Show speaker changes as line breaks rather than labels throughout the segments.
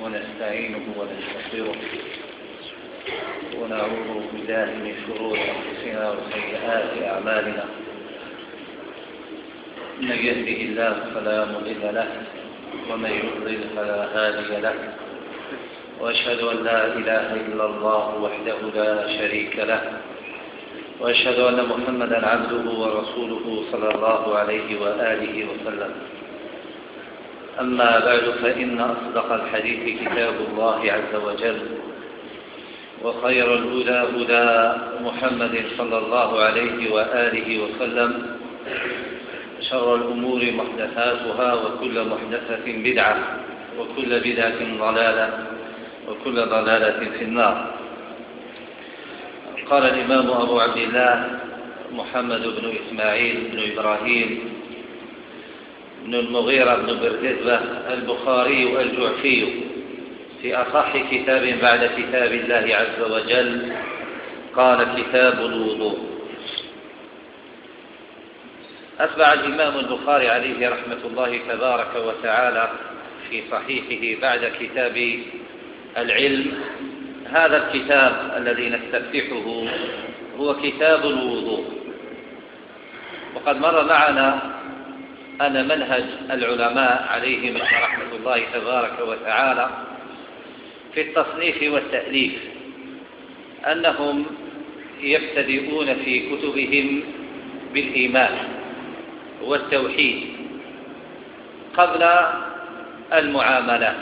ونستعينه ونستغفره ونعوذ بالله من شرور أنفسنا وسيئات أعمالنا. من يهده الله فلا مضل له ومن يضلل فلا هادي له، وأشهد أن لا إله إلا الله وحده لا شريك له، وأشهد أن محمدا عبده ورسوله صلى الله عليه وآله وسلم. أما بعد، فإن أصدق الحديث كتاب الله عز وجل، وخير الهدى هدى محمد صلى الله عليه وآله وسلم، شر الأمور محدثاتها، وكل محدثة بدعة، وكل بدعة ضلالة، وكل ضلالة في النار. قال الإمام أبو عبد الله محمد بن إسماعيل بن إبراهيم بن المغيرة بن بردزبة البخاري الجعفي في أصح كتاب بعد كتاب الله عز وجل، قال: كتاب الوضوء. أتبع الإمام البخاري عليه رحمة الله تبارك وتعالى في صحيحه بعد كتاب العلم هذا الكتاب الذي نستفتحه هو كتاب الوضوء. وقد مر معنا أن منهج العلماء عليهم رحمة الله تبارك وتعالى في التصنيف والتأليف أنهم يبتدئون في كتبهم بالإيمان والتوحيد قبل المعاملات،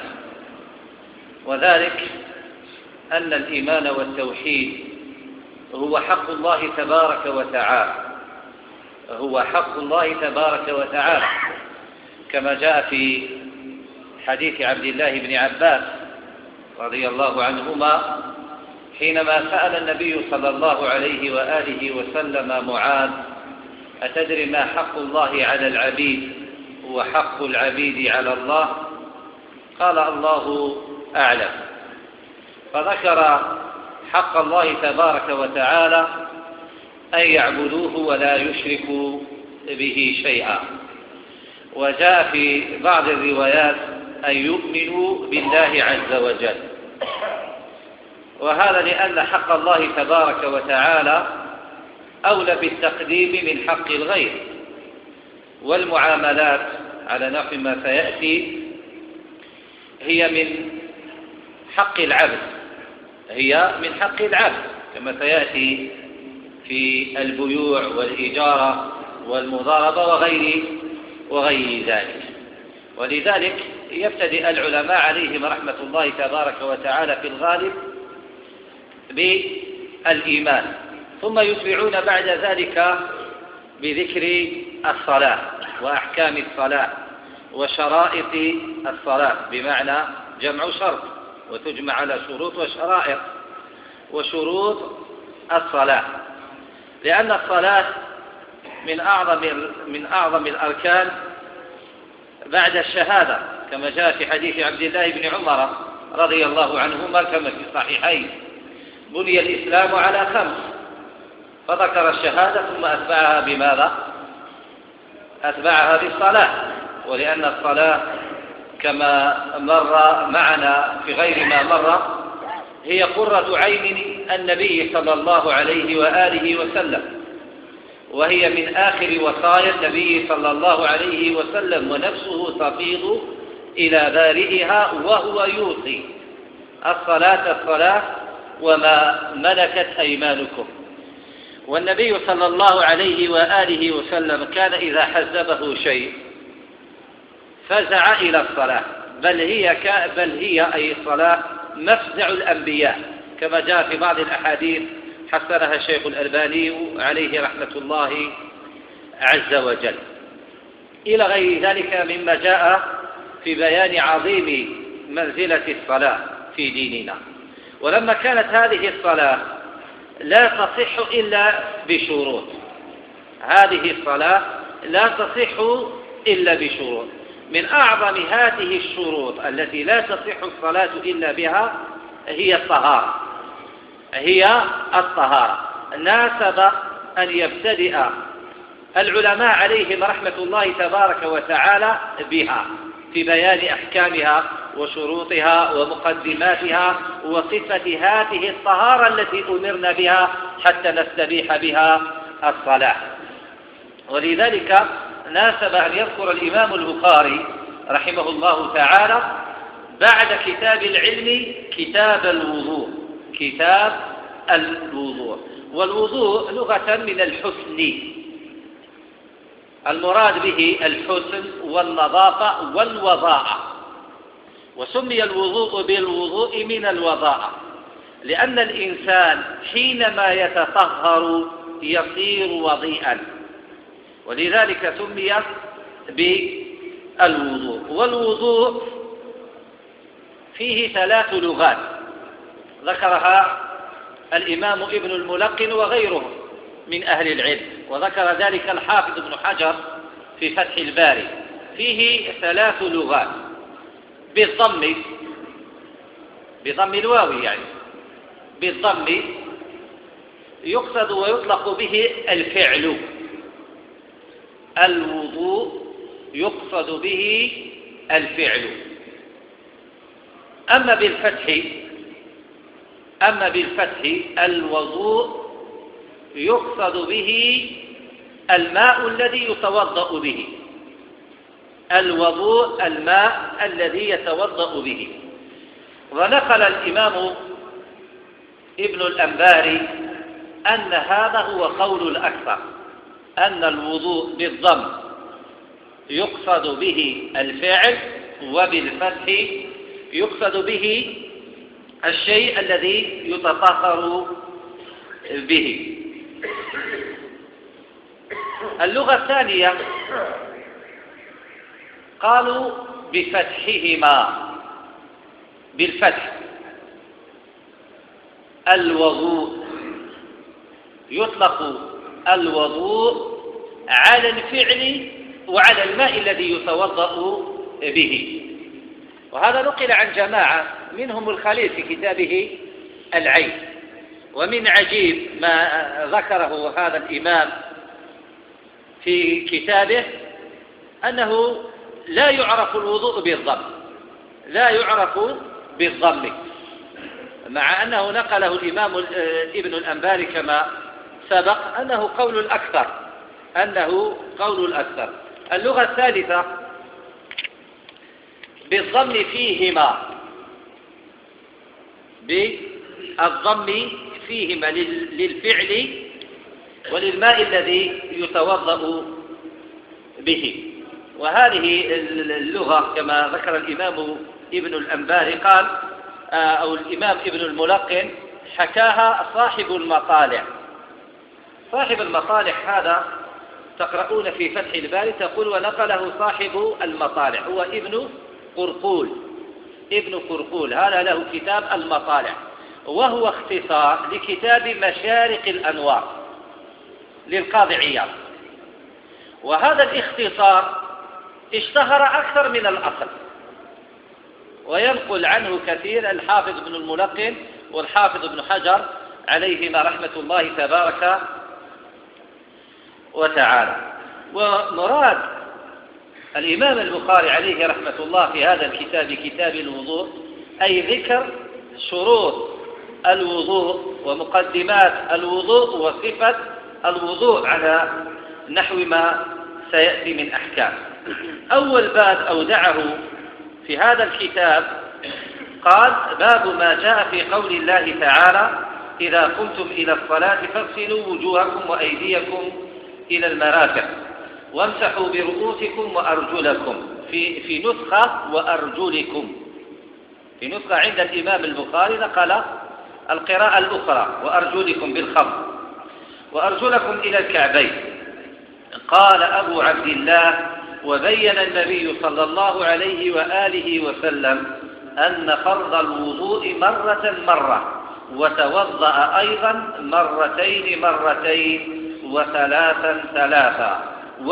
وذلك أن الإيمان والتوحيد هو حق الله تبارك وتعالى، هو حق الله تبارك وتعالى، كما جاء في حديث عبد الله بن عباس رضي الله عنهما حينما سأل النبي صلى الله عليه وآله وسلم معاذ: أتدري ما حق الله على العبيد وحق العبيد على الله؟ قال: الله أعلم. فذكر حق الله تبارك وتعالى أن يعبدوه ولا يشركوا به شيئا، وجاء في بعض الروايات أن يؤمنوا بالله عز وجل، وهذا لأن حق الله تبارك وتعالى أولى بالتقديم من حق الغير، والمعاملات على نحو ما سيأتي هي من حق العبد، هي من حق العبد كما سيأتي في البيوع والإجارة والمضاربة وغير ذلك. ولذلك يبتدئ العلماء عليهم رحمة الله تبارك وتعالى في الغالب بالإيمان، ثم يتبعون بعد ذلك بذكر الصلاة وأحكام الصلاة وشرائط الصلاة، بمعنى جمع شرط وتجمع على شروط وشرائط وشروط الصلاة، لأن الصلاة من أعظم الأركان بعد الشهادة، كما جاء في حديث عبد الله بن عمر رضي الله عنهما كما في الصحيحين: بني الإسلام على 5، فذكر الشهادة ثم أتبعها بماذا؟ أتبعها بالصلاة، ولأن الصلاة كما مر معنا في غير ما مر هي قرة عين النبي صلى الله عليه وآله وسلم، وهي من آخر وصايا النبي صلى الله عليه وسلم، ونفسه تفيض إلى بارئها وهو يوصي: الصلاة وما ملكت أيمانكم. والنبي صلى الله عليه وآله وسلم كان إذا حزبه شيء فزع إلى الصلاة، بل هي أي الصلاة مفزع الأنبياء، كما جاء في بعض الأحاديث حسنها الشيخ الألباني عليه رحمة الله عز وجل، إلى غير ذلك مما جاء في بيان عظيم منزلة الصلاة في ديننا. ولما كانت هذه الصلاة لا تصح إلا بشروط، هذه الصلاة لا تصح إلا بشروط، من أعظم هذه الشروط التي لا تصح الصلاة إلا بها هي الطهارة. ناسب أن يبتدئ العلماء عليهم رحمة الله تبارك وتعالى بها في بيان أحكامها وشروطها ومقدماتها وصفة هذه الطهارة التي أمرنا بها حتى نستبيح بها الصلاة. ولذلك ناسب أن يذكر الإمام البخاري رحمه الله تعالى بعد كتاب العلم كتاب الوضوء. كتاب الوضوء، والوضوء لغة من الحسن، المراد به الحسن والنظافة والوضاءة، وسمي الوضوء بالوضوء من الوضاءة لأن الإنسان حينما يتطهر يصير وضيئا، ولذلك سمي بالوضوء. والوضوء فيه 3 لغات ذكرها الإمام ابن الملقن وغيره من أهل العلم، وذكر ذلك الحافظ ابن حجر في فتح الباري. فيه 3 لغات بضم الواو، يعني بالضم يقصد ويطلق به الفعل. الوضوء يقصد به الفعل. أما بالفتح الوضوء يقصد به الماء الذي يتوضأ به. الوضوء الماء الذي يتوضأ به. ونقل الإمام ابن الأنباري أن هذا هو قول الأكثر، أن الوضوء بالضم يقصد به الفعل، وبالفتح يقصد به الشيء الذي يتطهر به. اللغة الثانية قالوا بفتحهما، بالفتح. الوضوء يطلق الوضوء على الفعل وعلى الماء الذي يتوضأ به. وهذا نقل عن جماعة منهم الخليل في كتابه العين. ومن عجيب ما ذكره هذا الإمام في كتابه أنه لا يعرف الوضوء بالضم، لا يعرف بالضم، مع أنه نقله الإمام ابن الأنباري كما سبق أنه قول الأكثر. اللغة الثالثة بالضم فيهما، بالضم فيهما للفعل وللماء الذي يتوضأ به. وهذه اللغة كما ذكر الإمام ابن الأنباري قال أو الإمام ابن الملقن حكاها صاحب المطالع. صاحب المطالع هذا تقرؤون في فتح الباري تقول ونقله صاحب المطالع هو ابن قرقول. هذا له كتاب المطالع، وهو اختصار لكتاب مشارق الأنوار للقاضي عياض. وهذا الاختصار اشتهر أكثر من الأصل، وينقل عنه كثير الحافظ ابن الملقن والحافظ ابن حجر عليهما رحمة الله تبارك وتعالى. ومراد الإمام البخاري عليه رحمة الله في هذا الكتاب كتاب الوضوء أي ذكر شروط الوضوء ومقدمات الوضوء وصفة الوضوء على نحو ما سيأتي من أحكام. أول باب أودعه في هذا الكتاب قال باب ما جاء في قول الله تعالى إذا قمتم إلى الصلاة فاغسلوا وجوهكم وأيديكم إلى المرافق وامسحوا برؤوسكم وأرجلكم. في نسخة وأرجلكم، في نسخة عند الإمام البخاري نقل القراءة الأخرى وأرجلكم بالخفض وأرجلكم إلى الكعبين. قال أبو عبد الله وبين النبي صلى الله عليه وآله وسلم أن فرض الوضوء مرة وتوضأ أيضا مرتين وثلاثا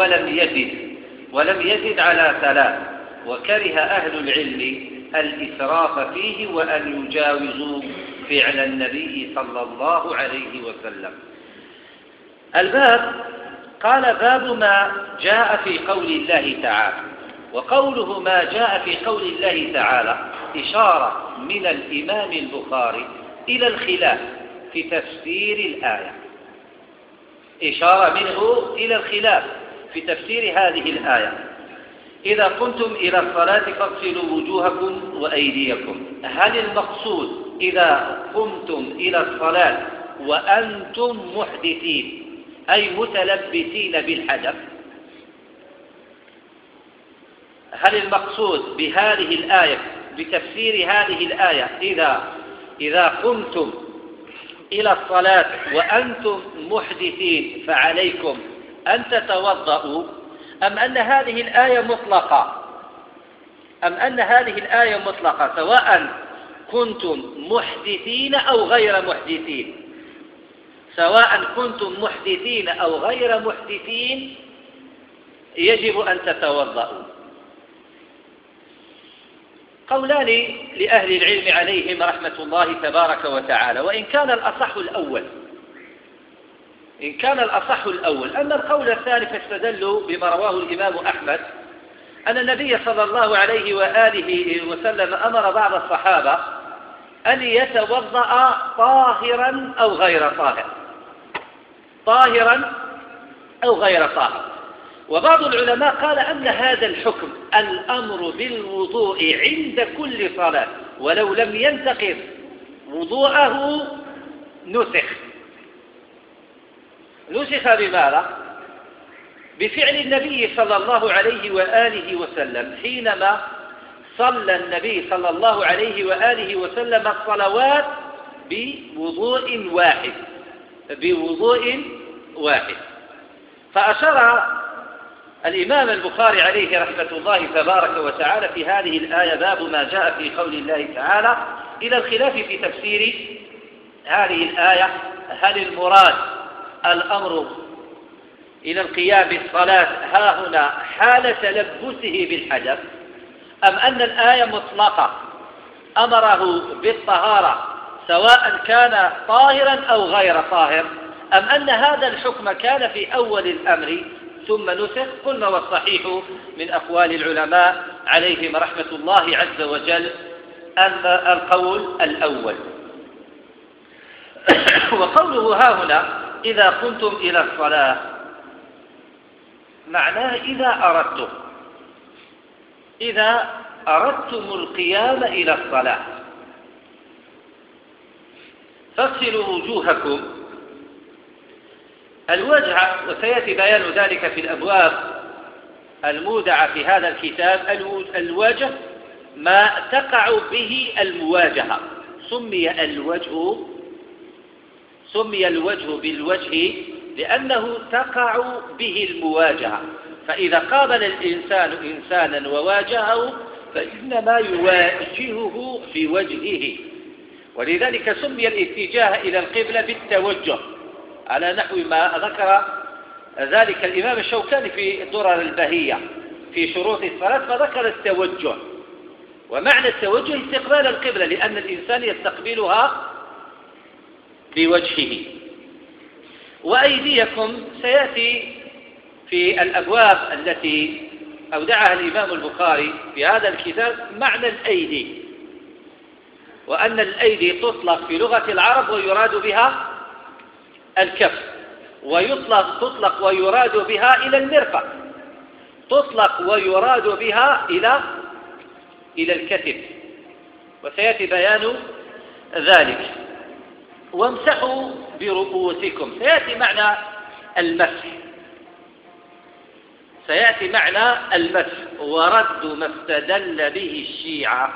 ولم يزد على 3. وكره أهل العلم الإسراف فيه وأن يجاوزوا فعل النبي صلى الله عليه وسلم. الباب قال باب ما جاء في قول الله تعالى. وقوله ما جاء في قول الله تعالى إشارة من الإمام البخاري إلى الخلاف في تفسير الآية، إشارة منه إلى الخلاف في تفسير هذه الآية: إذا قمتم إلى الصلاة فاغسلوا وجوهكم وأيديكم. هل المقصود إذا قمتم إلى الصلاة وأنتم محدثين أي متلبسين بالحدث؟ هل المقصود بهذه الآية بتفسير هذه الآية إذا قمتم إلى الصلاة وأنتم محدثين فعليكم أن تتوضأوا، أم أن هذه الآية مطلقة سواء كنتم محدثين أو غير محدثين، سواء كنتم محدثين أو غير محدثين يجب أن تتوضأوا؟ قولان لأهل العلم عليهم رحمة الله تبارك وتعالى، وإن كان الأصح الأول أما القول الثاني فاستدلوا بما رواه الإمام أحمد أن النبي صلى الله عليه وآله وسلم أمر بعض الصحابة أن يتوضأ طاهرا أو غير طاهر، وبعض العلماء قال أن هذا الحكم الأمر بالوضوء عند كل صلاة ولو لم ينتقض وضوءه نسخ بماذا؟ بفعل النبي صلى الله عليه وآله وسلم حينما صلى النبي صلى الله عليه وآله وسلم الصلوات بوضوء واحد. فأشار الإمام البخاري عليه رحمة الله تبارك وتعالى في هذه الآية باب ما جاء في قول الله تعالى إلى الخلاف في تفسير هذه الآية: هل المراد الأمر إلى القيام بالصلاة ها هنا حال تلبسه بالحدث، أم أن الآية مطلقة أمره بالطهارة سواء كان طاهرا أو غير طاهر، أم أن هذا الحكم كان في أول الأمر ثم نسخ؟ قلنا والصحيح من أقوال العلماء عليهم رحمة الله عز وجل أن القول الأول. وقوله ها هنا إذا قمتم إلى الصلاة معناه إذا أردتم القيام إلى الصلاة فاغسلوا وجوهكم. الوجه، وسيأتي بيان ذلك في الأبواب المودعة في هذا الكتاب، الوجه ما تقع به المواجهة، سمي الوجه بالوجه لأنه تقع به المواجهة، فإذا قابل الإنسان إنسانا وواجهه فإنما يواجهه في وجهه، ولذلك سمي الاتجاه إلى القبلة بالتوجه على نحو ما ذكر ذلك الإمام الشوكاني في الدرر البهية في شروط الصلاة، فذكر التوجه، ومعنى التوجه استقبال القبلة لأن الإنسان يستقبلها بوجهه. وأيديكم سيأتي في الأبواب التي أودعها الإمام البخاري في هذا الكتاب معنى الأيدي، وأن الأيدي تطلق في لغة العرب ويراد بها الكف، تطلق ويراد بها إلى المرفق، تطلق ويراد بها إلى الكتف، وسيأتي بيان ذلك. وامسحوا برؤوسكم، سيأتي معنى المسح ورد ما استدل به الشيعة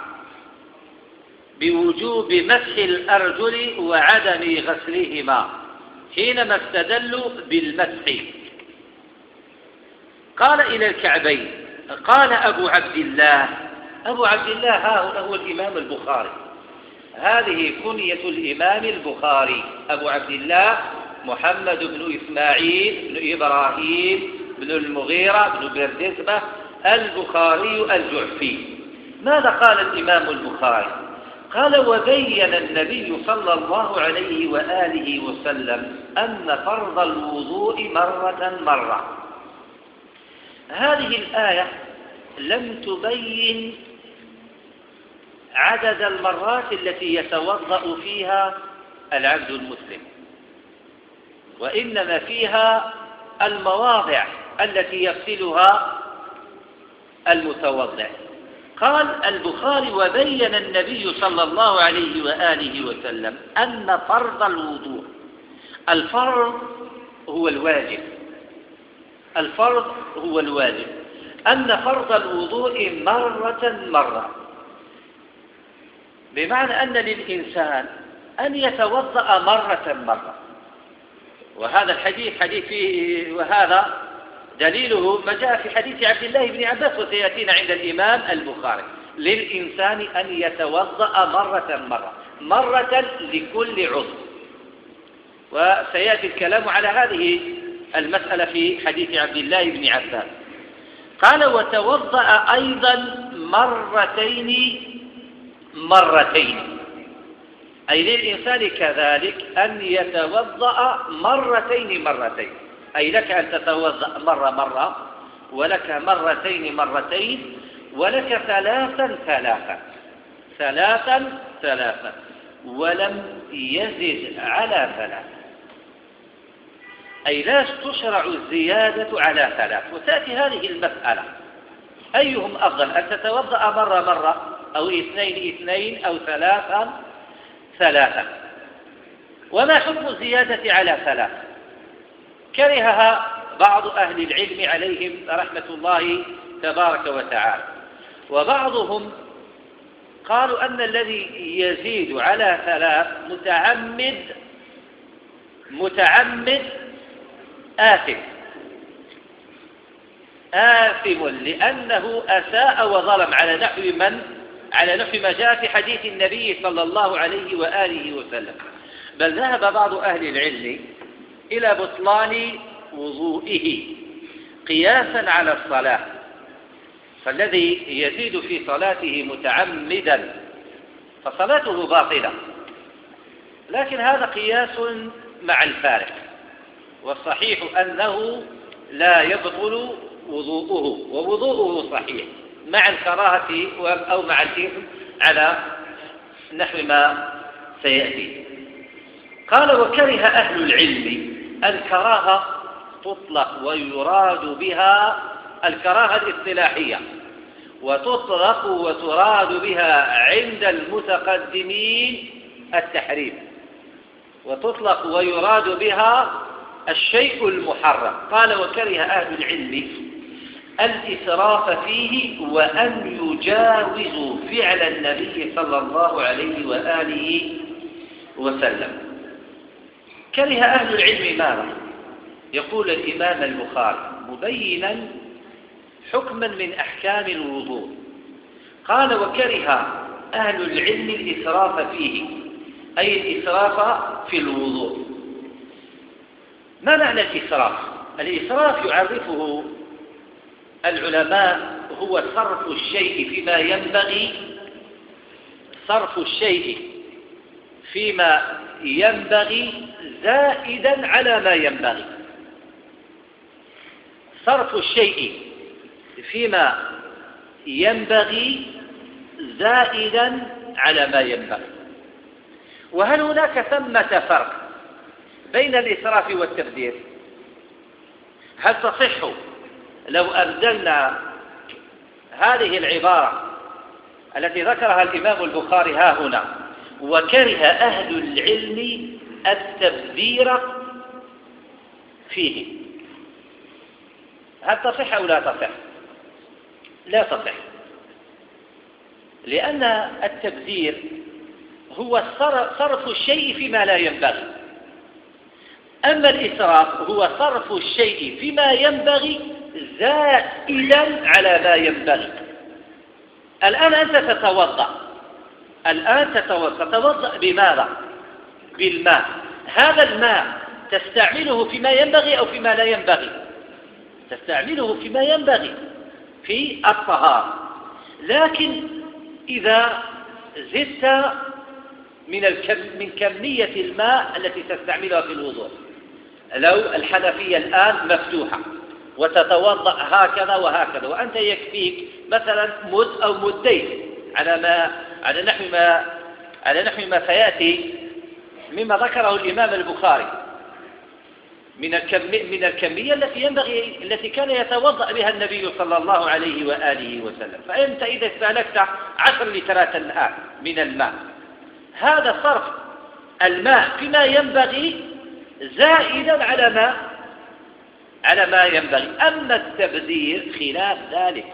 بوجوب مسح الأرجل وعدم غسلهما حينما استدلوا بالمسح. قال إلى الكعبين. قال أبو عبد الله ها هو الإمام البخاري، هذه كنية الإمام البخاري، أبو عبد الله محمد بن إسماعيل بن إبراهيم بن المغيرة بن بردزبة البخاري الجعفي. ماذا قال الإمام البخاري؟ قال: وبين النبي صلى الله عليه وآله وسلم أن فرض الوضوء مرة. هذه الآية لم تبين عدد المرات التي يتوضأ فيها العبد المسلم، وإنما فيها المواضع التي يغسلها المتوضع. قال البخاري: وبين النبي صلى الله عليه وآله وسلم أن فرض الوضوء، الفرض هو الواجب، الفرض هو الواجب، أن فرض الوضوء مرة، بمعنى أن للإنسان أن يتوضأ مرة. وهذا الحديث حديث فيه، وهذا دليله ما جاء في حديث عبد الله بن عباس وسيأتينا عند الإمام البخاري: للإنسان أن يتوضأ مرة لكل عضو. وسيأتي الكلام على هذه المسألة في حديث عبد الله بن عباس. قال: وتوضأ أيضا مرتين، أي للإنسان كذلك أن يتوضأ مرتين، أي لك أن تتوضأ مرة، ولك مرتين، ولك ثلاثا، ولم يزد على 3، أي لا تشرع الزيادة على 3. وتأتي هذه المسألة: أيهم أفضل، أن تتوضأ مرة، أو 2 أو 3؟ وما حكم الزيادة على 3؟ كرهها بعض أهل العلم عليهم رحمة الله تبارك وتعالى، وبعضهم قالوا أن الذي يزيد على 3 متعمد آثم، لأنه أساء وظلم، على نحو ما جاء في حديث النبي صلى الله عليه وآله وسلم. بل ذهب بعض أهل العلم إلى بطلان وضوئه قياسا على الصلاة، فالذي يزيد في صلاته متعمدا فصلاته باطلة، لكن هذا قياس مع الفارق، والصحيح أنه لا يبطل وضوءه، ووضوءه صحيح مع الكراهة أو مع الإثم على نحو ما سيأتي. قال: وكره أهل العلم الكراهة تطلق ويراد بها الكراهة الاصطلاحية، وتطلق وتراد بها عند المتقدمين التحريم، وتطلق ويراد بها الشيء المحرم. قال: وكره أهل العلم الإسراف فيه، وأن يجاوزوا فعل النبي صلى الله عليه وآله وسلم. كره أهل العلم ماذا؟ يقول الإمام البخاري مبينا حكما من أحكام الوضوء. قال: وكره أهل العلم الإسراف فيه، أي الإسراف في الوضوء. ما معنى الإسراف؟ الإسراف يعرفه العلماء هو صرف الشيء فيما ينبغي زائدا على ما ينبغي. صرف الشيء فيما ينبغي زائدا على ما ينبغي. وهل هناك ثمة فرق بين الإسراف والتبذير؟ هل تصح لو أبدلنا هذه العبارة التي ذكرها الإمام البخاري ها هنا: وكره أهل العلم التبذير فيه، هل تصح أو لا تصح؟ لا تصح، لأن التبذير هو صرف الشيء فيما لا ينبغي، أما الإسراف هو صرف الشيء فيما ينبغي زائدا على ما ينبغي. الآن أنت تتوضأ بماذا؟ بالماء. هذا الماء تستعمله فيما ينبغي أو فيما لا ينبغي؟ تستعمله فيما ينبغي في الطهارة، لكن إذا زدت من كمية الماء التي تستعملها في الوضوء، لو الحنفية الآن مفتوحة وتتوضأ هكذا وهكذا، وأنت يكفيك مثلا مد أو مدين على ما على نحو ما سيأتي مما ذكره الإمام البخاري من الكمية التي كان يتوضأ بها النبي صلى الله عليه وآله وسلم. فأنت إذا استهلكت 10 لترات الآن من الماء، هذا صرف الماء فيما ينبغي زائدا على ما ينبغي. أما التبذير خلاف ذلك،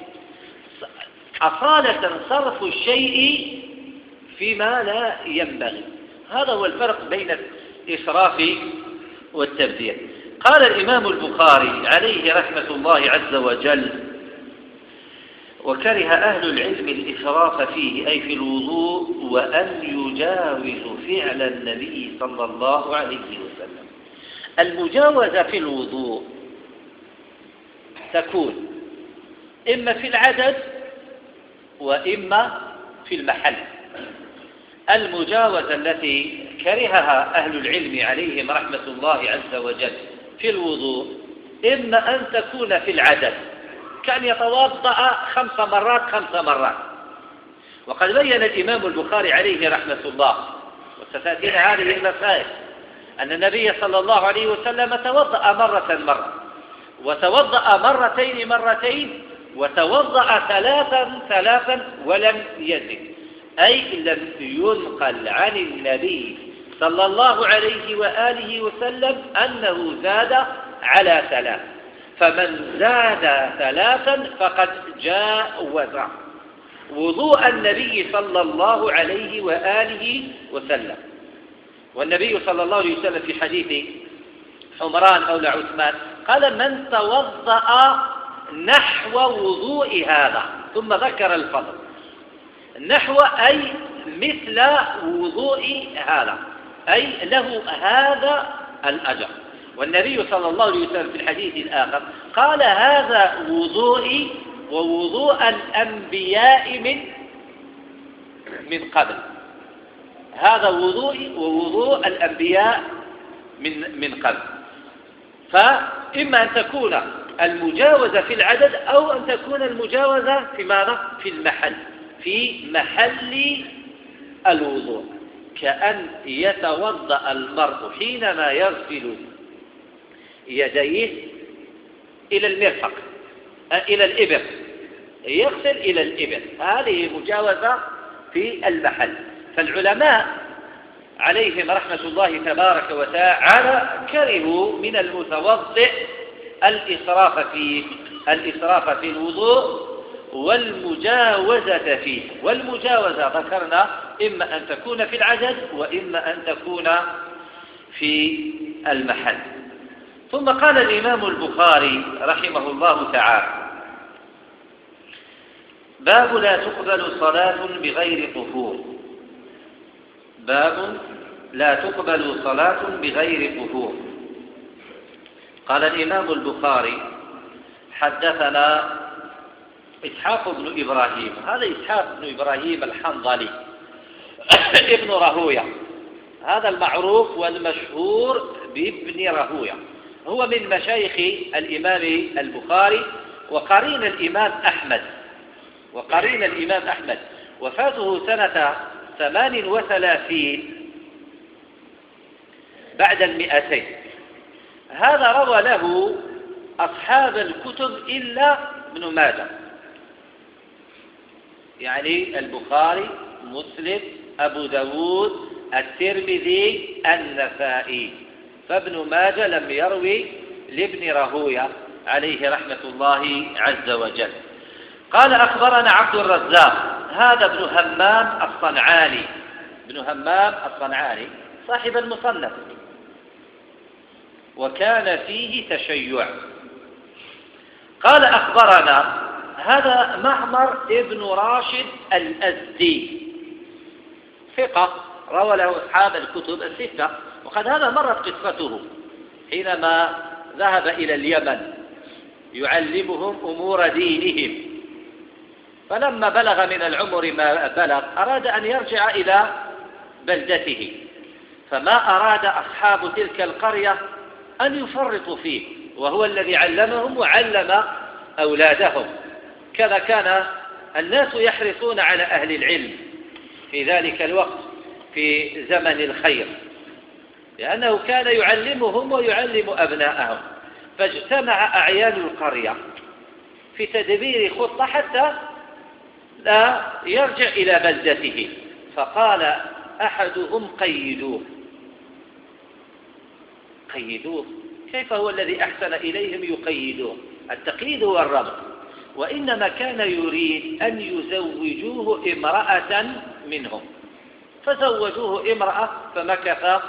أصالة صرف الشيء فيما لا ينبغي. هذا هو الفرق بين الإسراف والتبذير. قال الإمام البخاري عليه رحمة الله عز وجل: وكره أهل العلم الإسراف فيه، أي في الوضوء، وأن يجاوز فعل النبي صلى الله عليه وسلم. المجاوزة في الوضوء تكون إما في العدد وإما في المحل. المجاوزة التي كرهها أهل العلم عليهم رحمة الله عز وجل في الوضوء إما أن تكون في العدد، كان يتوضأ 5 مرات، وقد بين الإمام البخاري عليه رحمة الله، وستأتينا هذه المسائل، أن النبي صلى الله عليه وسلم توضأ مرة، وتوضأ مرتين، وتوضأ ثلاثا ولم يزد، أي لم ينقل عن النبي صلى الله عليه وآله وسلم أنه زاد على 3، فمن زاد 3 فقد جاوز وضوء النبي صلى الله عليه وآله وسلم. والنبي صلى الله عليه وسلم في حديث حمران مولى عثمان قال: من توضأ نحو وضوء هذا، ثم ذكر الفضل. نحو أي مثل وضوء هذا، أي له هذا الأجر. والنبي صلى الله عليه وسلم في الحديث الآخر قال: هذا وضوئي ووضوء الأنبياء من قبل. هذا وضوئي ووضوء الأنبياء من قبل. فإما أن تكون المجاوزة في العدد أو أن تكون المجاوزة في ماذا؟ في المحل، في محل الوضوء، كأن يتوضأ المرء حينما يغسل يديه إلى المرفق، إلى الإبر، يغسل إلى الإبر، هذه مجاوزة في المحل. فالعلماء عليهم رحمة الله تبارك وتعالى كرهوا من المتوضئ الإسراف في الوضوء والمجاوزة فيه. والمجاوزة ذكرنا إما أن تكون في العدد وإما أن تكون في المحل. ثم قال الإمام البخاري رحمه الله تعالى: باب لا تقبل صلاة بغير طهور. باب لا تقبل صلاة بغير طهور. قال الإمام البخاري: حدثنا إسحاق بن إبراهيم. هذا إسحاق بن إبراهيم الحنظلي ابن رهوية، هذا المعروف والمشهور بابن رهوية، هو من مشايخ الإمام البخاري وقرين الإمام أحمد، وفاته سنة 38 بعد 200. هذا روى له أصحاب الكتب إلا ابن ماجه، يعني البخاري، مسلم، أبو داود، الترمذي، النسائي، فابن ماجه لم يروي لابن رهوية عليه رحمة الله عز وجل. قال: أخبرنا عبد الرزاق، هذا ابن همام الصنعاني صاحب المصنف، وكان فيه تشيع. قال: أخبرنا، هذا معمر ابن راشد الأزدي، ثقة روى له أصحاب الكتب الستة، وقد هذا مرت قصته حينما ذهب إلى اليمن يعلمهم أمور دينهم، فلما بلغ من العمر ما بلغ أراد أن يرجع إلى بلدته، فما أراد أصحاب تلك القرية أن يفرطوا فيه، وهو الذي علمهم وعلم أولادهم. كذا كان الناس يحرصون على أهل العلم، في ذلك الوقت في زمن الخير، لأنه كان يعلمهم ويعلم أبناءهم، فاجتمع أعيان القرية في تدبير خطة حتى لا يرجع إلى بلدته، فقال أحدهم قيدوه. كيف هو الذي أحسن إليهم يقيدوه؟ التقييد هو الربط، وإنما كان يريد أن يزوجوه امرأة منهم، فزوجوه امرأة فمكث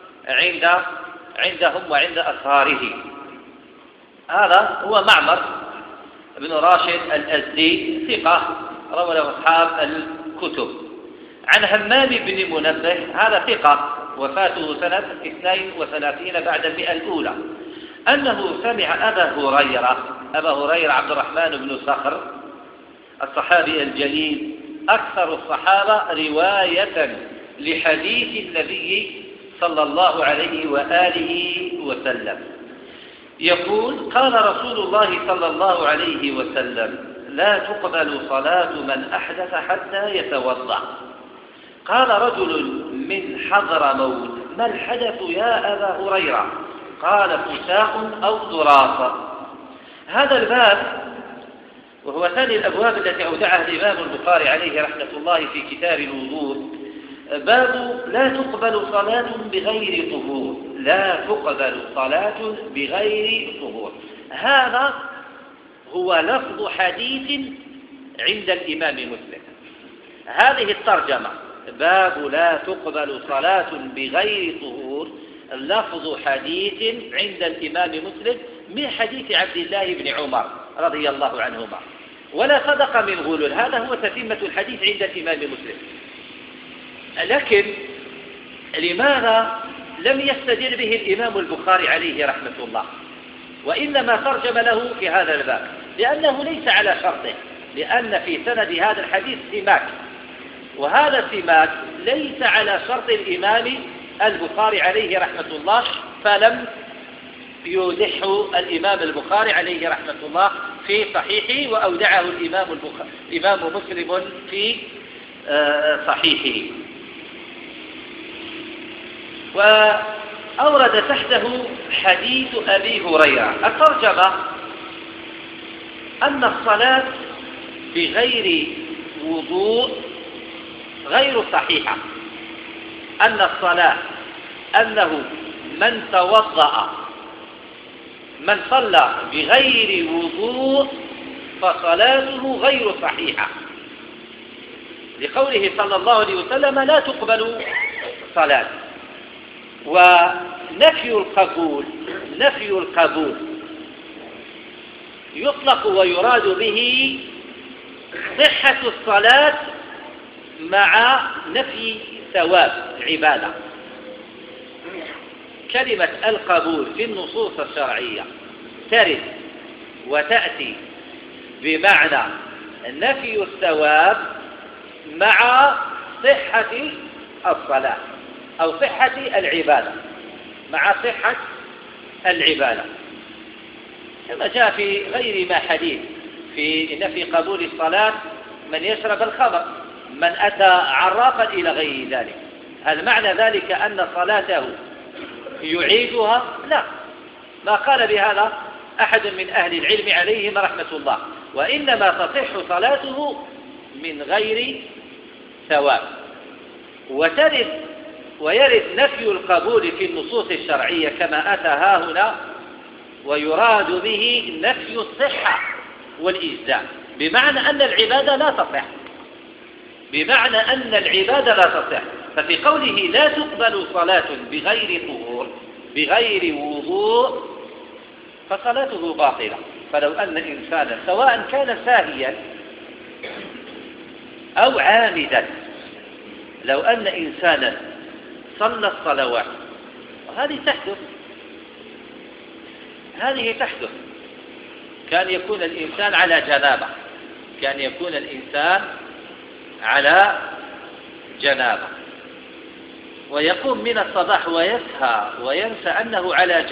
عندهم وعند أصهاره. هذا هو معمر بن راشد الأزدي، ثقة روى له أصحاب الكتب. عن همام بن منبه، هذا ثقة وفاته سنة 32 بعد 100 الأولى، أنه سمع أبا هريرة عبد الرحمن بن صخر الصحابي الجليل أكثر الصحابة رواية لحديث النبي صلى الله عليه وآله وسلم، يقول: قال رسول الله صلى الله عليه وسلم: لا تقبل صلاة من أحدث حتى يتوضأ. قال رجل من حضرموت: ما الحدث يا أبا هريرة؟ قال: فساء أو ضراط. هذا الباب وهو ثاني الأبواب التي أودعها الإمام البخاري عليه رحمة الله في كتاب الوضوء، باب لا تقبل صلاة بغير طهور. لا تقبل صلاة بغير طهور، هذا هو لفظ حديث عند الإمام مسلم. هذه الترجمة باب لا تقبل صلاة بغير طهور لفظ حديث عند الإمام مسلم من حديث عبد الله بن عمر رضي الله عنهما، ولا صدق من غلول. هذا هو تتمة الحديث عند الإمام مسلم. لكن لماذا لم يستدل به الإمام البخاري عليه رحمة الله، وإنما ترجم له في هذا الباب؟ لأنه ليس على شرطه، لأن في سند هذا الحديث سماك، وهذا السماك ليس على شرط الإمام البخاري عليه رحمة الله، فلم يوضحه الإمام البخاري عليه رحمة الله في صحيحه، وأودعه الإمام مسلم في صحيحه. وأورد تحته حديث أبي هريرة. الترجمة أن الصلاة بغير وضوء غير صحيحة، أنه من توضأ من صلى بغير وضوء فصلاته غير صحيحة، لقوله صلى الله عليه وسلم: لا تقبل صلاة. ونفي القبول يطلق ويراد به صحة الصلاة مع نفي ثواب عبادة. كلمة القبول في النصوص الشرعية ترد وتأتي بمعنى نفي الثواب مع صحة الصلاة أو صحة العبادة، مع صحة العبادة، كما جاء في غير ما حديث في نفي قبول الصلاة: من يشرب الخمر، من أتى عرافا إلى غير ذلك. هل معنى ذلك أن صلاته يعيدها؟ لا، ما قال بهذا أحد من أهل العلم عليهم رحمة الله، وإنما تصح صلاته من غير ثواب. ويرد نفي القبول في النصوص الشرعية كما أتى هنا، ويراد به نفي الصحة والإجزاء، بمعنى أن العبادة لا تصح. ففي قوله لا تقبل صلاة بغير طهور بغير وضوء فصلاته باطلة. فلو أن إنسانا سواء كان ساهيا أو عامدا، لو أن إنسانا صلى الصلوات، وهذه تحدث، كان يكون الإنسان على جنابة ويقوم من الصباح ويسهى وينسى أنه على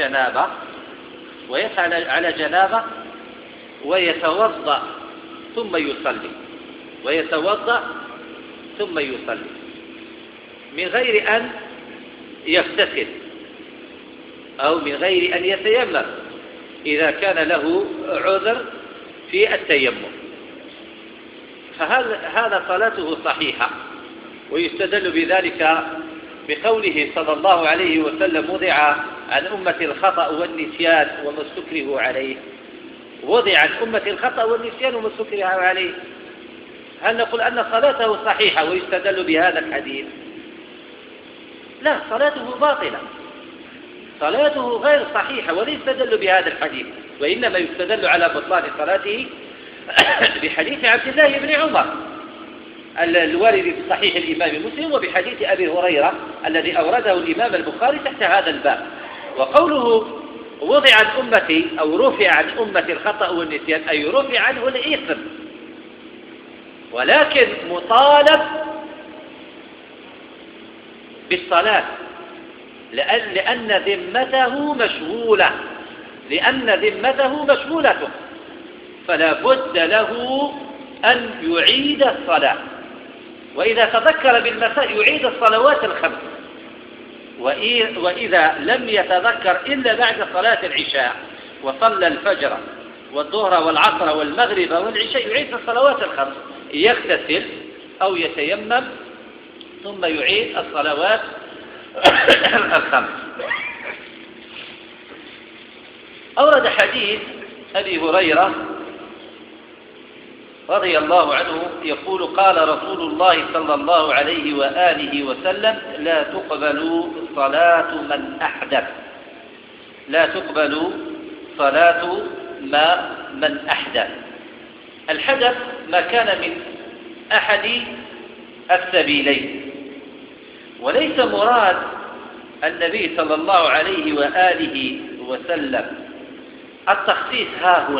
جنابة ويتوضأ ثم يصلي، ثم يصلي من غير أن يغتسل أو من غير أن يتيمم إذا كان له عذر في التيمم، فهذا صلاته صحيحة. ويستدل بذلك بقوله صلى الله عليه وسلم: وضع عن أمة الخطأ والنسيان وما استكرهوا عليه. وضع عن أمة الخطأ والنسيان وما استكرهوا عليه. هل نقول أن صلاته صحيحة ويستدل بهذا الحديث؟ لا، صلاته باطلة، صلاته غير صحيحة ولا يستدل بهذا الحديث، وإنما يستدل على بطلان صلاته بحديث عبد الله بن عمر الوارد في صحيح الإمام مسلم، وبحديث أبي هريرة الذي أورده الإمام البخاري تحت هذا الباب. وقوله وضع عن أمتي أو رفع عن أمة الخطأ والنسيان أي رفع عنه الإثم، ولكن مطالب بالصلاة لأن ذمته مشغولة، فلا بد له أن يعيد الصلاة. وإذا تذكر بالمساء يعيد الصلوات الخمس، وإذا لم يتذكر إلا بعد صلاة العشاء وصلى الفجر والظهر والعصر والمغرب والعشاء يعيد الصلوات الخمس، يغتسل أو يتيمم ثم يعيد الصلوات الخمس. أورد حديث أبي هريرة رضي الله عنه يقول: قال رسول الله صلى الله عليه وآله وسلم: لا تقبل صلاة من أحدث. الحدث ما كان من أحد السبيلين، وليس مراد النبي صلى الله عليه وآله وسلم التخصيص ها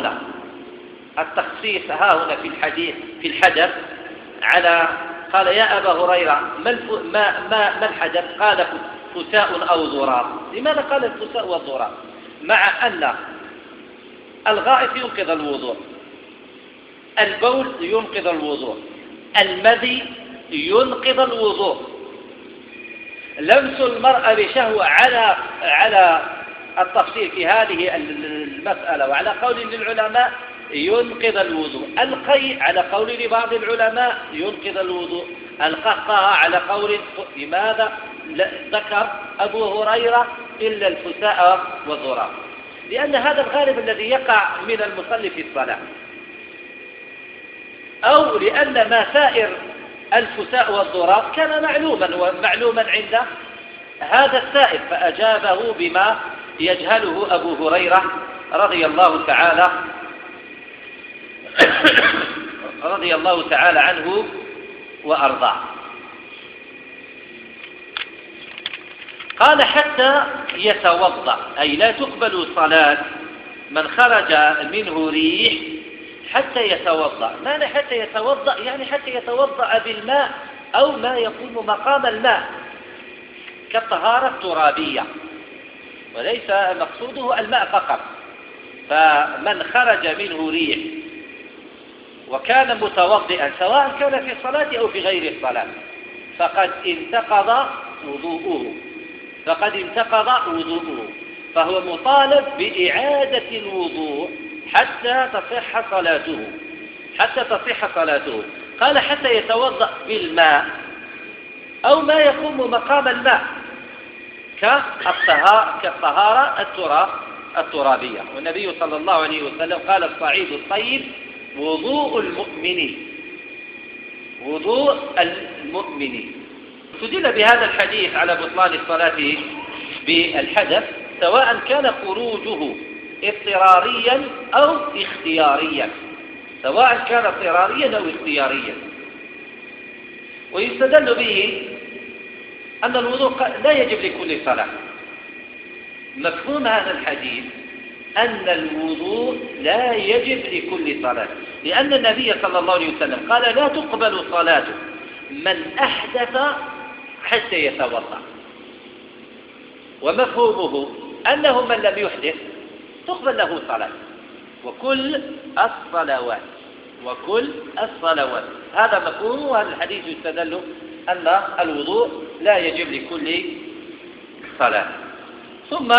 هنا في الحدث قال: يا أبا هريرة ما الحدث؟ قال: فساء أو ضراب. لماذا قال الفساء والضراب مع أن الغائط ينقض الوضوء، البول ينقض الوضوء، المذي ينقض الوضوء، لمس المرأة بشهوة على التفصيل في هذه المسألة وعلى قول للعلماء ينقض الوضوء، القيء على قول لبعض العلماء ينقض الوضوء، القهقه على قول. لماذا ذكر أبو هريرة إلا الفساء والضراب؟ لأن هذا الغالب الذي يقع من المصلي في الصلاة، أو لأن ما سائر الفساء والضراب كان معلوما عند هذا السائل، فأجابه بما يجهله أبو هريرة رضي الله تعالى عنه وأرضاه. قال: حتى يتوضأ، أي لا تقبل صلاة من خرج منه ريح حتى يتوضأ. معنى حتى يتوضأ؟ يعني حتى يتوضأ بالماء أو ما يقوم مقام الماء كالطهارة الترابية، وليس مقصوده الماء فقط. فمن خرج منه ريح وكان متوضئا سواء كان في الصلاة أو في غير الصلاة فقد انتقض وضوءه، فهو مطالب بإعادة الوضوء حتى تصح صلاته. قال: حتى يتوضأ بالماء أو ما يقوم مقام الماء كالطهارة الترابية. والنبي صلى الله عليه وسلم قال: الصعيد الطيب وضوء المؤمن. استدل بهذا الحديث على بطلان الصلاة بالحدث سواء كان خروجه اضطراريا أو اختياريا، ويستدل به أن الوضوء لا يجب لكل صلاة. مفهوم هذا الحديث أن الوضوء لا يجب لكل صلاة، لأن النبي صلى الله عليه وسلم قال: لا تقبل صلاة من أحدث حتى يتوضأ. ومفهومه أنه من لم يحدث تقبل له صلاة، وكل الصلوات هذا مفهوم، وهذا الحديث يستدل أن الوضوء لا يجب لكل صلاة. ثم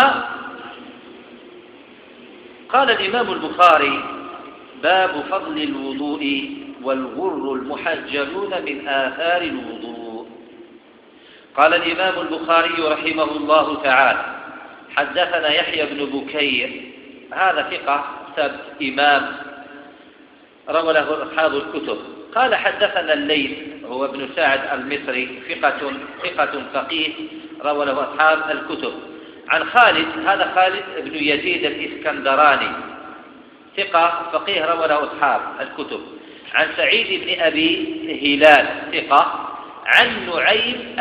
قال الإمام البخاري: باب فضل الوضوء والغر المحجلون من آثار الوضوء. قال الإمام البخاري رحمه الله تعالى: حدثنا يحيى بن بكير، هذا ثقة ثبت إمام روى له أصحاب الكتب. قال حدثنا الليث هو ابن سعد المصري، ثقة فقيه روى له أصحاب الكتب. عن خالد، هذا خالد بن يزيد الإسكندراني، ثقة فقيه روى له أصحاب الكتب. عن سعيد بن أبي هلال، ثقة. عن نعيم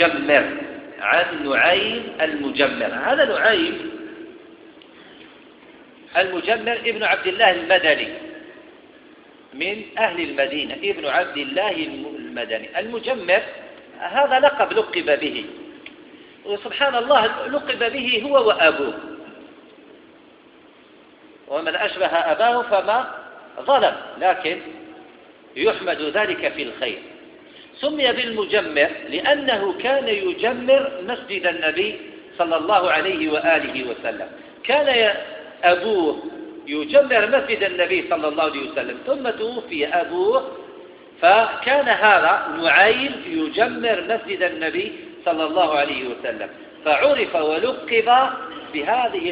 المجمر، هذا نعيم المجمر ابن عبد الله المدني من أهل المدينة، ابن عبد الله المدني. المجمر هذا لقب لقب به، وسبحان الله لقب به هو وأبوه، ومن أشبه أباه فما ظلم، لكن يحمد ذلك في الخير. سمي بالمجمر لأنه كان يجمر مسجد النبي صلى الله عليه وآله وسلم. كان أبوه يجمر مسجد النبي صلى الله عليه وسلم، ثم توفي أبوه، فكان هذا نعيم يجمر مسجد النبي صلى الله عليه وسلم، فعرف ولقب بهذه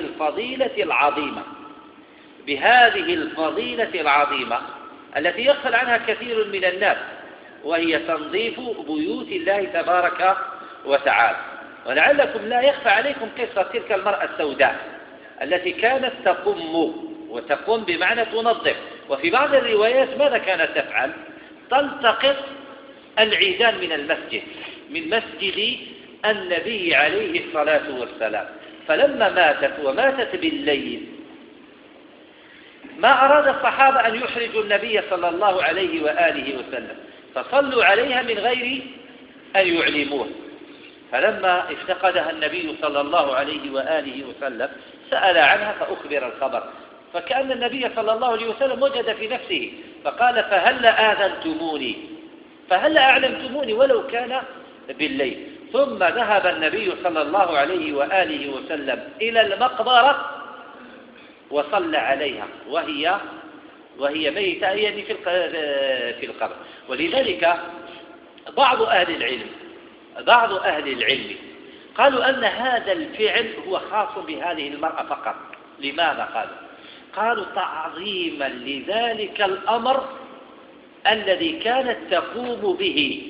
الفضيلة العظيمة التي يغفل عنها كثير من الناس، وهي تنظيف بيوت الله تبارك وتعالى. ولعلكم لا يخفى عليكم قصة تلك المرأة السوداء التي كانت تقوم بمعنى تنظف، وفي بعض الروايات ماذا كانت تفعل؟ تلتقط العيدان من مسجد النبي عليه الصلاة والسلام. فلما ماتت بالليل، ما أراد الصحابة أن يحرجوا النبي صلى الله عليه وآله وسلم، فصلوا عليها من غير أن يعلموه. فلما افتقدها النبي صلى الله عليه وآله وسلم سأل عنها فأخبر الخبر، فكأن النبي صلى الله عليه وسلم وجد في نفسه فقال: فهل أعلمتموني ولو كان بالليل. ثم ذهب النبي صلى الله عليه وآله وسلم إلى المقبرة وصلى عليها وهي ميتة، يعني في القبر. ولذلك بعض أهل العلم قالوا أن هذا الفعل هو خاص بهذه المرأة فقط. لماذا؟ قالوا تعظيما لذلك الأمر الذي كانت تقوم به،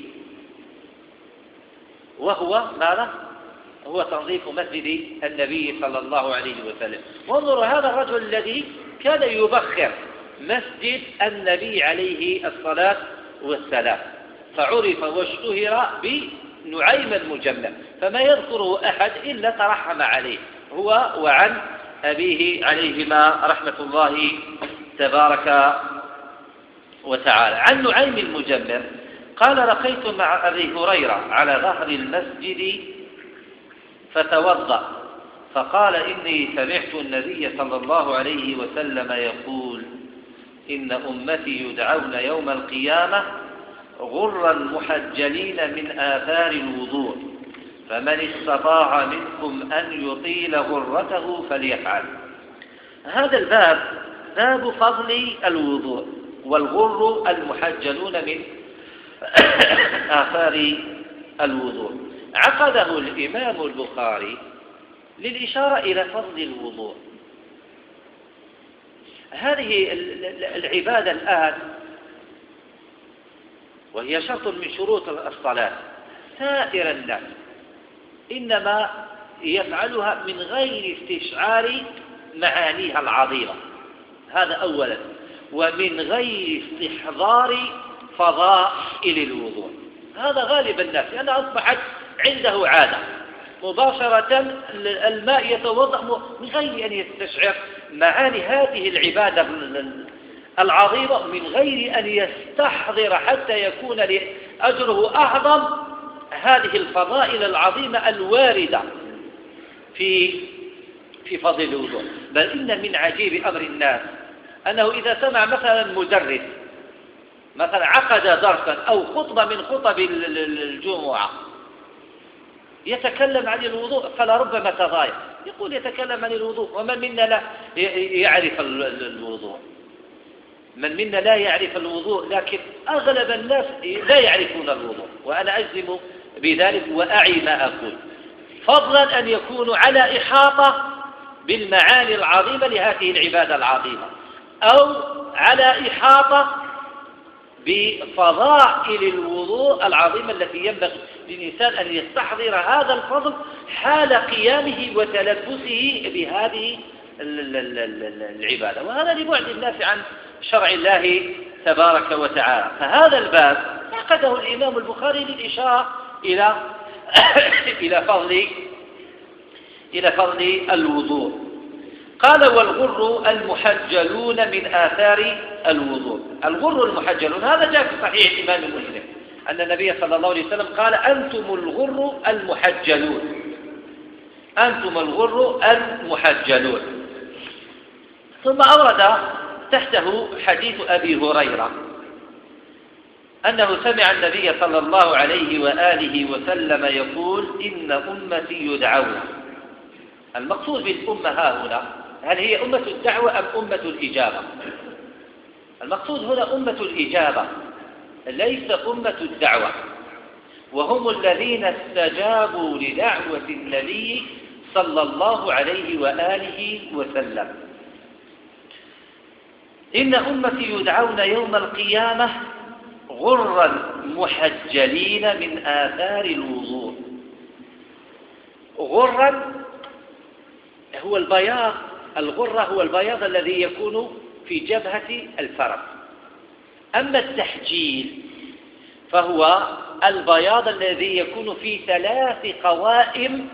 وهو ماذا؟ هو تنظيف مسجد النبي صلى الله عليه وسلم. وانظروا هذا الرجل الذي كان يبخر مسجد النبي عليه الصلاة والسلام، فعرف واشتهر بنعيم المجمل، فما يذكره أحد إلا ترحم عليه هو وعن أبيه عليهما رحمة الله تبارك وتعالى. عن نعيم المجمل قال: لقيت مع أبي هريرة على ظهر المسجد فتوضأ، فقال: إني سمعت النبي صلى الله عليه وسلم يقول: إن أمتي يدعون يوم القيامة غرا محجلين من آثار الوضوء، فمن استطاع منكم أن يطيل غرته فليفعل. هذا الباب باب فضل الوضوء والغر المحجلون من آثار الوضوء. عقده الإمام البخاري للإشارة إلى فضل الوضوء. هذه العبادة الآن، وهي شرط من شروط الصلاة، سائر الناس إنما يفعلها من غير استشعار معانيها العظيمة، هذا أولا، ومن غير استحضار فضائل الوضوء. هذا غالب الناس، لأنها أصبحت عنده عادة، مباشرة الماء يتوضأ من غير أن يستشعر معاني هذه العبادة العظيمة، من غير أن يستحضر حتى يكون أجره أعظم هذه الفضائل العظيمة الواردة في فضل الوضوء. بل إن من عجيب أمر الناس أنه إذا سمع مثلا مدرس مثلا عقد درسا أو خطبة من خطب الجمعة يتكلم عن الوضوء، فلربما تغاير، يقول يتكلم عن الوضوء، ومن منا لا يعرف الوضوء، من منا لا يعرف الوضوء، لكن أغلب الناس لا يعرفون الوضوء، وأنا أجزم بذلك وأعي ما أقول، فضلا أن يكونوا على إحاطة بالمعاني العظيمة لهذه العبادة العظيمة، أو على إحاطة بفضائل الوضوء العظيمة التي ينبغي للإنسان أن يستحضر هذا الفضل حال قيامه وتلبسه بهذه العبادة، وهذا لبعد الناس عن شرع الله تبارك وتعالى. فهذا الباب عقده الإمام البخاري للإشارة إلى فضل الوضوء. قال: والغر المحجلون من آثار الوضوء. الغر المحجلون هذا جاء في صحيح الإمام مسلم أن النبي صلى الله عليه وسلم قال: أنتم الغر المحجلون، أنتم الغر المحجلون. ثم أورد تحته حديث أبي هريرة أنه سمع النبي صلى الله عليه وآله وسلم يقول: إن أمتي يدعون. المقصود بالأمة ها هنا هل هي أمة الدعوة أم أمة الإجابة؟ المقصود هنا أمة الإجابة ليس أمة الدعوة، وهم الذين استجابوا لدعوة النبي صلى الله عليه وآله وسلم. إن أمتي يدعون يوم القيامة غرا محجلين من آثار الوضوء. غرا هو البياض، الغرة هو البياض الذي يكون في جبهة الفرس. أما التحجيل فهو البياض الذي يكون في 3 قوائم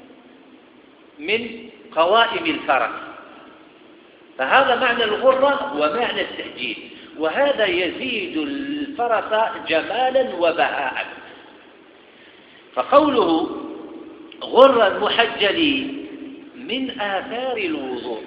من قوائم الفرس، فهذا معنى الغرة ومعنى التحجيل، وهذا يزيد الفرس جمالا وبهاء. فقوله غرا محجلين من آثار الوضوء،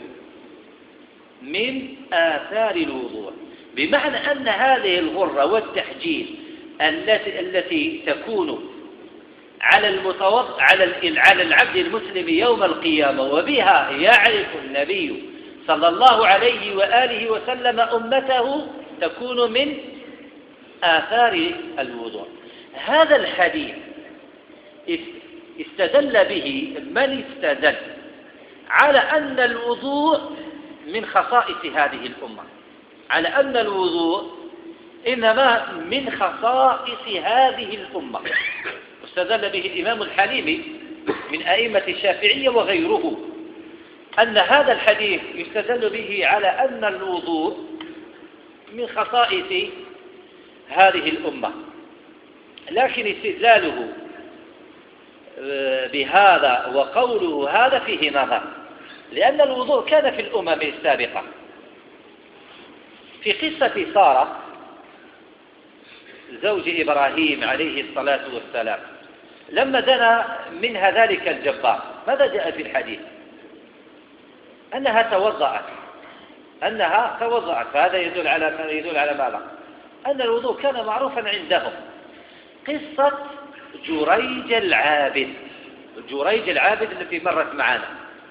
من آثار الوضوء، بمعنى أن هذه الغرة والتحجيل التي تكون على العبد المسلم يوم القيامة، وبها يعرف النبي صلى الله عليه وآله وسلم أمته، تكون من آثار الوضوء. هذا الحديث استدل به من استدل على أن الوضوء من خصائص هذه الأمة، على أن الوضوء إنما من خصائص هذه الأمة. واستدل به الإمام الحليمي من أئمة الشافعية وغيره، أن هذا الحديث يستدل به على أن الوضوء من خصائص هذه الأمة. لكن استدلاله بهذا وقوله هذا فيه نظر، لأن الوضوء كان في الأمم السابقة. في قصة سارة زوج إبراهيم عليه الصلاة والسلام، لما دنا منها ذلك الجبار، ماذا جاء في الحديث؟ أنها توضأت، فهذا يدل على ماذا؟ أن الوضوء كان معروفا عندهم. قصة جريج العابد التي مرت معنا،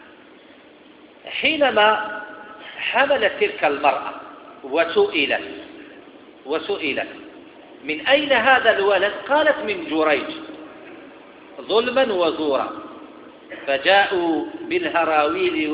حينما حملت تلك المرأة وسئلت من أين هذا الولد؟ قالت من جريج، ظلما وزورا، فجاءوا بالهراويل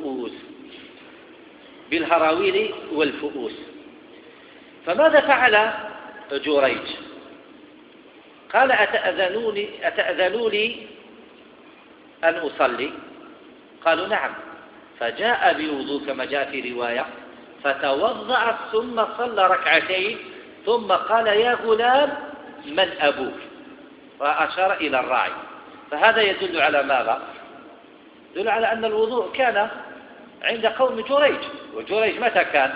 والفؤوس. فماذا فعل جريج؟ قال: أتأذنوا لي أن أصلي؟ قالوا: نعم. فجاء بوضوء كما جاء في رواية، فتوضأ ثم صلى ركعتين، ثم قال: يا غلام من أبوك؟ وأشار إلى الراعي. فهذا يدل على ماذا؟ يدل على أن الوضوء كان عند قوم جريج. وجريج متى كان؟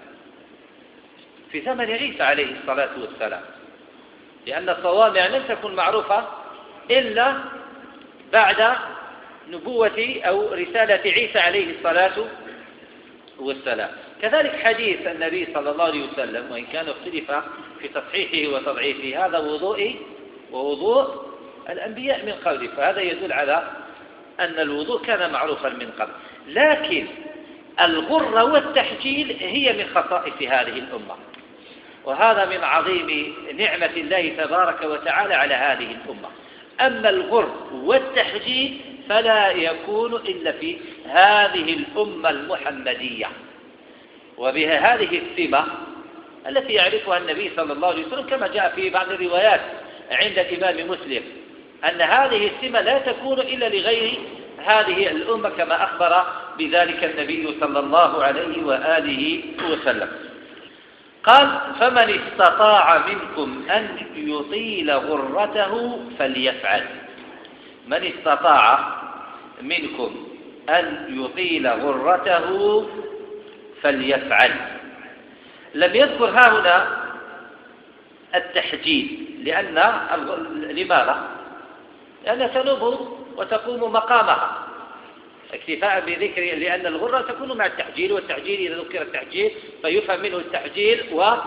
في زمن عيسى عليه الصلاة والسلام، لأن الصوامع لم تكن معروفة إلا بعد نبوة أو رسالة عيسى عليه الصلاة والسلام. كذلك حديث النبي صلى الله عليه وسلم وإن كان اختلف في تصحيحه وتضعيفه هذا وضوئي ووضوء الأنبياء من قبل، فهذا يدل على أن الوضوء كان معروفا من قبل. لكن الغرة والتحجيل هي من خصائص هذه الأمة، وهذا من عظيم نعمة الله تبارك وتعالى على هذه الأمة. أما الغر والتحجيل فلا يكون إلا في هذه الأمة المحمدية، وبهذه السمة التي يعرفها النبي صلى الله عليه وسلم كما جاء في بعض الروايات عند الإمام مسلم أن هذه السمة لا تكون إلا لغير هذه الأمة كما أخبر بذلك النبي صلى الله عليه وآله وسلم. قال: فمن استطاع منكم أن يطيل غرته فليفعل. من استطاع منكم أن يطيل غرته فليفعل. لم يذكر هنا التحجيل لماذا؟ لأن تنوب وتقوم مقامها اكتفاء بذكر، لأن الغرة تكون مع التحجيل، والتحجيل إذا ذكر التحجيل فيفهم منه التحجيل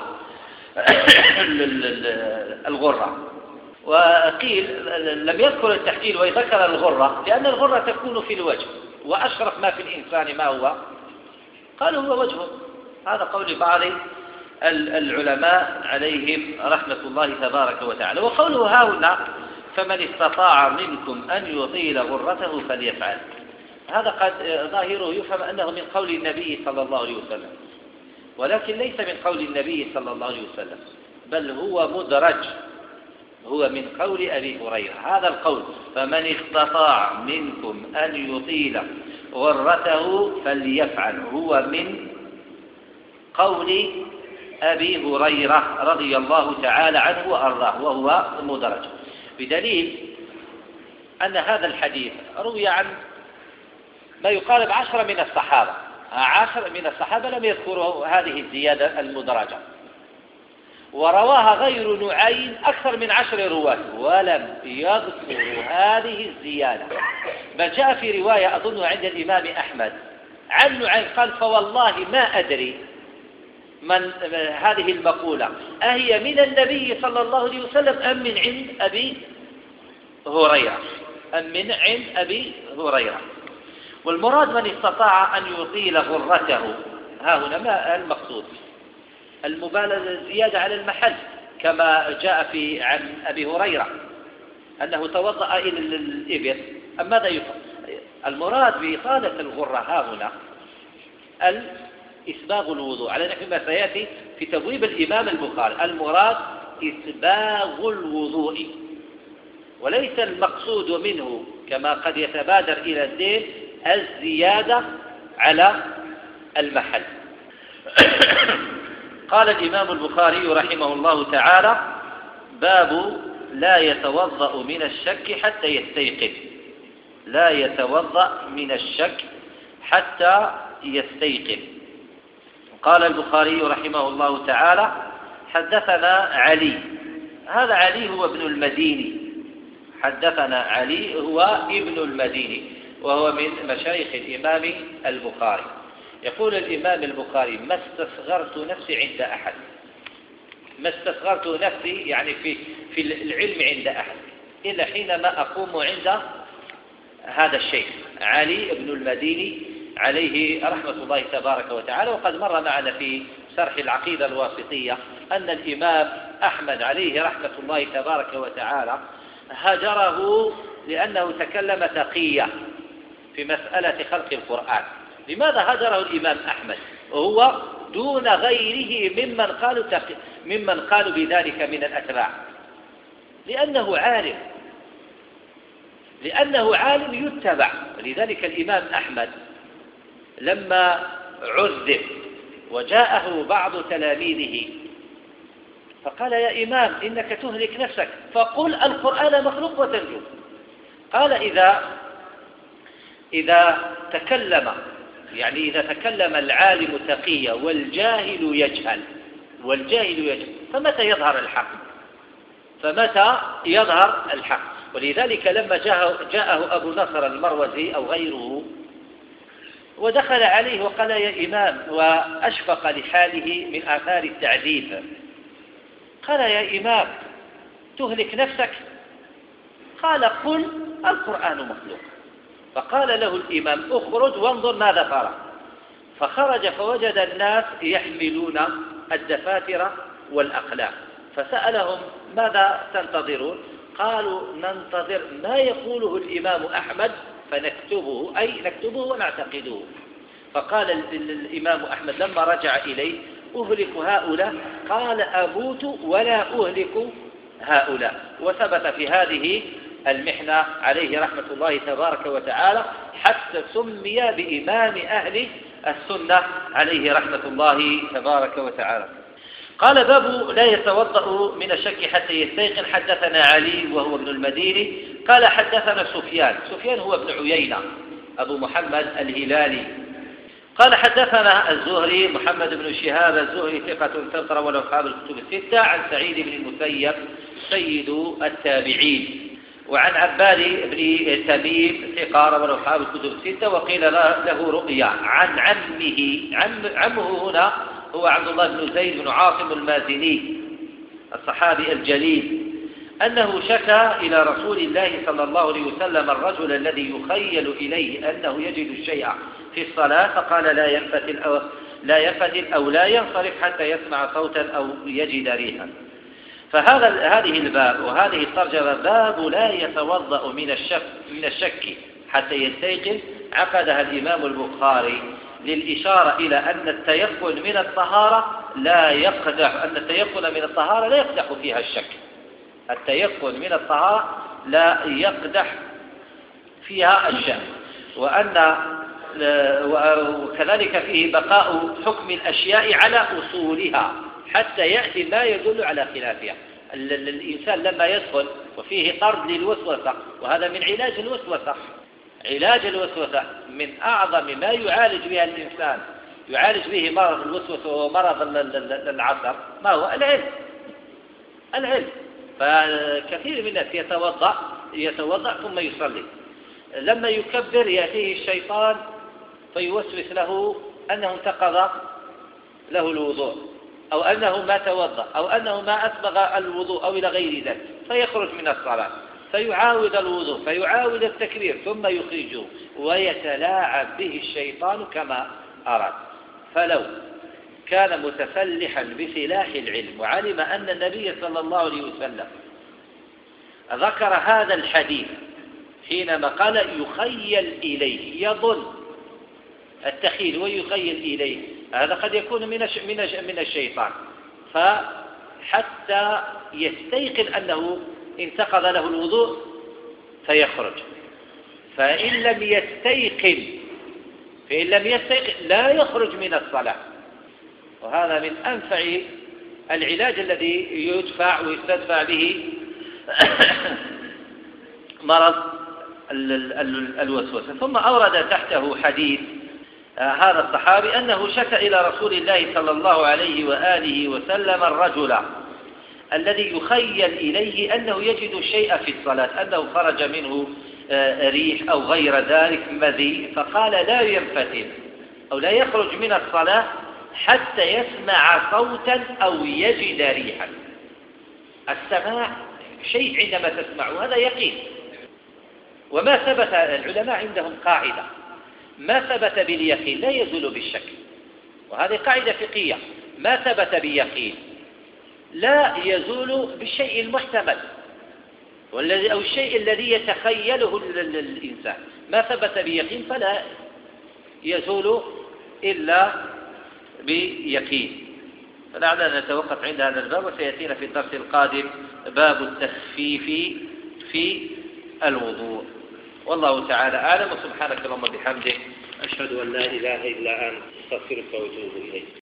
والغرة. وقيل لم يذكر التحجيل وذكر الغرة لأن الغرة تكون في الوجه، وأشرف ما في الإنسان ما هو؟ قالوا هو وجهه. هذا قول بعض العلماء عليهم رحمة الله تبارك وتعالى. وقوله هنا: فمن استطاع منكم أن يطيل غرته فليفعل، هذا قد ظاهره يفهم أنه من قول النبي صلى الله عليه وسلم، ولكن ليس من قول النبي صلى الله عليه وسلم، بل هو مدرج، هو من قول أبي هريرة. هذا القول فمن استطاع منكم أن يطيل غرته فليفعل هو من قول أبي هريرة رضي الله تعالى عنه وأرضاه، وهو مدرج، بدليل أن هذا الحديث روي عن ما يقارب 10 من الصحابة. 10 من الصحابة لم يذكروا هذه الزيادة المدرجة، ورواها غير نعيم أكثر من 10 رواة ولم يذكروا هذه الزيادة. بل جاء في رواية أظن عند الإمام أحمد عن نعيم قال: فوالله ما أدري من هذه المقولة أهي من النبي صلى الله عليه وسلم أم من عند أبي هريرة. والمراد من استطاع أن يطيل غرته، ها هنا ما المقصود؟ المبالغة الزيادة على المحل، كما جاء عن أبي هريرة أنه توضأ إلى الإبل. أم ماذا يفعل؟ المراد بإطالة الغرة ها هنا إسباغ الوضوء، على نحو ما سيأتي في تبويب الإمام البخاري. المراد إسباغ الوضوء، وليس المقصود منه كما قد يتبادر إلى الذهن الزيادة على المحل. قال الإمام البخاري رحمه الله تعالى: باب لا يتوضأ من الشك حتى يستيقظ. لا يتوضأ من الشك حتى يستيقظ. قال البخاري رحمه الله تعالى: حدثنا علي. هذا علي هو ابن المديني، حدثنا علي هو ابن المديني، وهو من مشايخ الإمام البخاري. يقول الإمام البخاري: ما استصغرت نفسي عند أحد. ما استصغرت نفسي يعني في العلم عند أحد إلا حينما أقوم عند هذا الشيخ علي بن المديني عليه رحمة الله تبارك وتعالى. وقد مر معنا في شرح العقيدة الواسطية أن الإمام أحمد عليه رحمة الله تبارك وتعالى هجره لأنه تكلم تقية في مسألة خلق القرآن. لماذا هجره الإمام أحمد وهو دون غيره ممن قالوا بذلك من الأتباع؟ لأنه عالم يتبع. ولذلك الإمام أحمد لما عذب وجاءه بعض تلاميذه فقال: يا إمام إنك تهلك نفسك، فقل القرآن مخلوق وتنجو. قال: إذا تكلم العالم تقيا والجاهل يجهل فمتى يظهر الحق؟ ولذلك لما جاءه أبو نصر المروزي أو غيره ودخل عليه وقال: يا إمام، وأشفق لحاله من آثار التعذيب. قال: يا إمام، تهلك نفسك؟ قال: قل القرآن مخلوق. فقال له الإمام: اخرج وانظر ماذا ترى. فخرج فوجد الناس يحملون الدفاتر والأقلام، فسألهم: ماذا تنتظرون؟ قالوا: ننتظر ما يقوله الإمام أحمد فنكتبه، أي نكتبه ونعتقده. فقال الإمام أحمد لما رجع إليه: أهلك هؤلاء؟ قال: أموت ولا أهلك هؤلاء. وثبت في هذه المحنة عليه رحمة الله تبارك وتعالى، حتى سمي بإمام أهل السنة عليه رحمة الله تبارك وتعالى. قال: باب لا يتوضأ من الشك حتى يستيقن. حدثنا علي وهو ابن المديني قال: حدثنا سفيان هو ابن عيينة أبو محمد الهلالي قال: حدثنا الزهري محمد بن شهاب الزهري ثقة ثبت وله أصحاب الكتب الستة، عن سعيد بن المسيب سيد التابعين، وعن عباد بن تميم ثقة وله أصحاب الكتب الستة، وقيل له رؤيا عن عمه هنا هو عبد الله بن زيد بن عاصم المازني الصحابي الجليل، أنه شكى إلى رسول الله صلى الله عليه وسلم الرجل الذي يخيل إليه أنه يجد الشيء في الصلاة، فقال: لا يفتل أو لا ينصرف حتى يسمع صوتا أو يجد ريحا. هذه الباب وهذه الترجمة باب لا يتوضأ من الشك حتى يستيقن، عقدها الإمام البخاري للإشارة إلى أن التيقن من الطهارة لا يقدح فيها الشك. التيقن من الطهارة لا يقدح فيها الشك، وكذلك فيه بقاء حكم الأشياء على أصولها حتى يأتي ما يدل على خلافها. الإنسان لما يدخل وفيه طرد للوسوسة، وهذا من علاج الوسوسة. علاج الوسوسة من أعظم ما يعالج به الإنسان، يعالج به مرض الوسوسة ومرض العصر، ما هو العلم. فكثير من الناس يتوضأ ثم يصلي، لما يكبر يأتيه الشيطان فيوسوس له أنه انتقض له الوضوء، أو أنه ما توضأ، أو أنه ما أسبغ الوضوء، أو إلى غير ذلك، فيخرج من الصلاة فيعاود الوضوء، فيعاود التكبير، ثم يخرجه، ويتلاعب به الشيطان كما أراد. فلو كان متسلحا بسلاح العلم وعلم أن النبي صلى الله عليه وسلم ذكر هذا الحديث حينما قال: يخيل إليه، يظن التخيل ويخيل إليه، هذا قد يكون من الشيطان، فحتى يستيقن أنه انتقض له الوضوء فيخرج. فإن لم يستيقن لا يخرج من الصلاة. وهذا من أنفع العلاج الذي يدفع ويستدفع به مرض الوسوسة. ثم أورد تحته حديث هذا الصحابي أنه شكى إلى رسول الله صلى الله عليه وآله وسلم الرجل الذي يخيل إليه أنه يجد الشيء في الصلاة، أنه خرج منه ريح أو غير ذلك مذي، فقال: لا ينفتل أو لا يخرج من الصلاة حتى يسمع صوتا أو يجد ريحا. السماع شيء عندما تسمع، هذا يقين. وما ثبت، العلماء عندهم قاعدة: ما ثبت باليقين لا يزول بالشك، وهذه قاعدة فقهية. ما ثبت بيقين لا يزول بالشيء المحتمل أو الشيء الذي يتخيله الإنسان. ما ثبت بيقين فلا يزول إلا بيقين. فلعلنا نتوقف عند هذا الباب، وسيأتينا في الدرس القادم باب التخفيف في الوضوء. والله تعالى أعلم، وسبحانك اللهم وبحمدك، أشهد أن لا إله إلا أنت، أستغفرك وأتوب إليك.